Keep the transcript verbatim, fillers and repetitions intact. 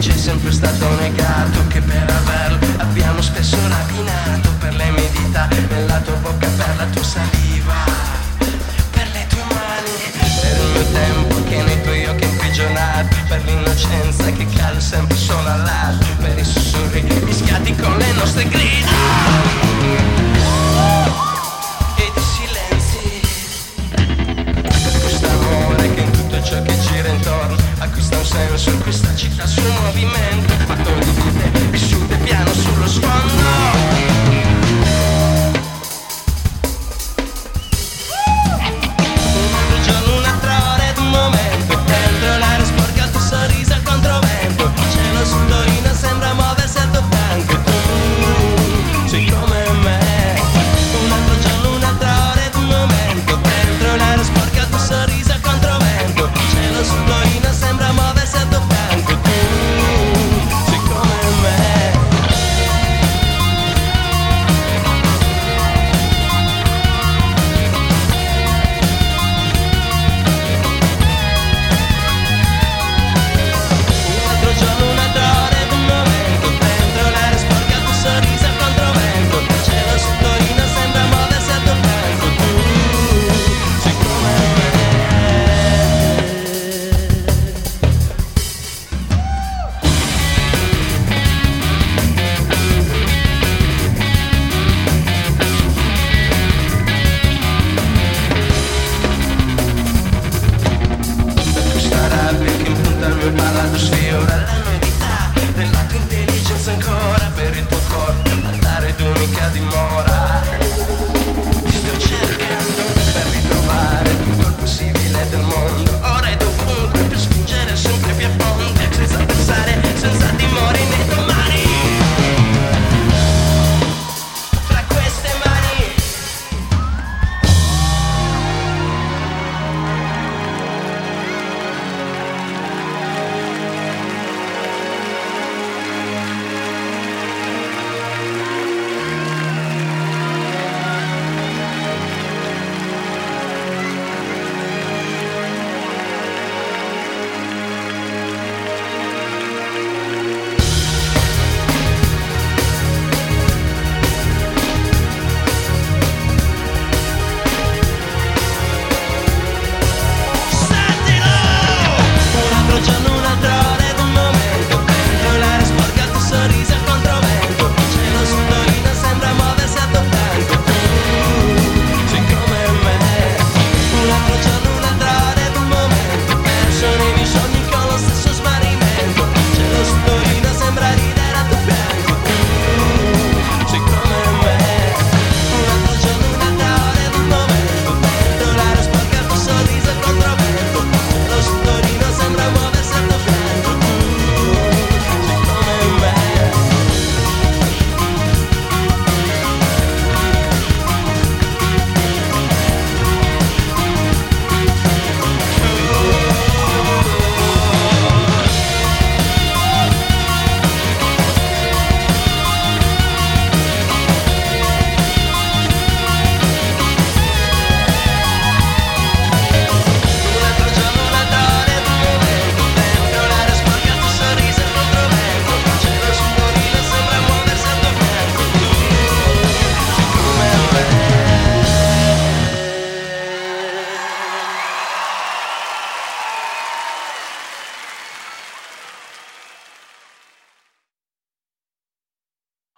ci è sempre stato negato, che per averlo abbiamo spesso rapinato. Per le mie dita nella tua bocca, per la tua saliva, per le tue mani, per il mio tempo che nei tuoi occhi è imprigionato, per l'innocenza che cade sempre solo al lato, per i sussurri mischiati con le nostre grida e di silenzi, per questo amore che in tutto ciò che gira intorno acquista un senso, in questa città sul movimento, fatto di vite vissute piano sullo sfondo. Parlato sfiora la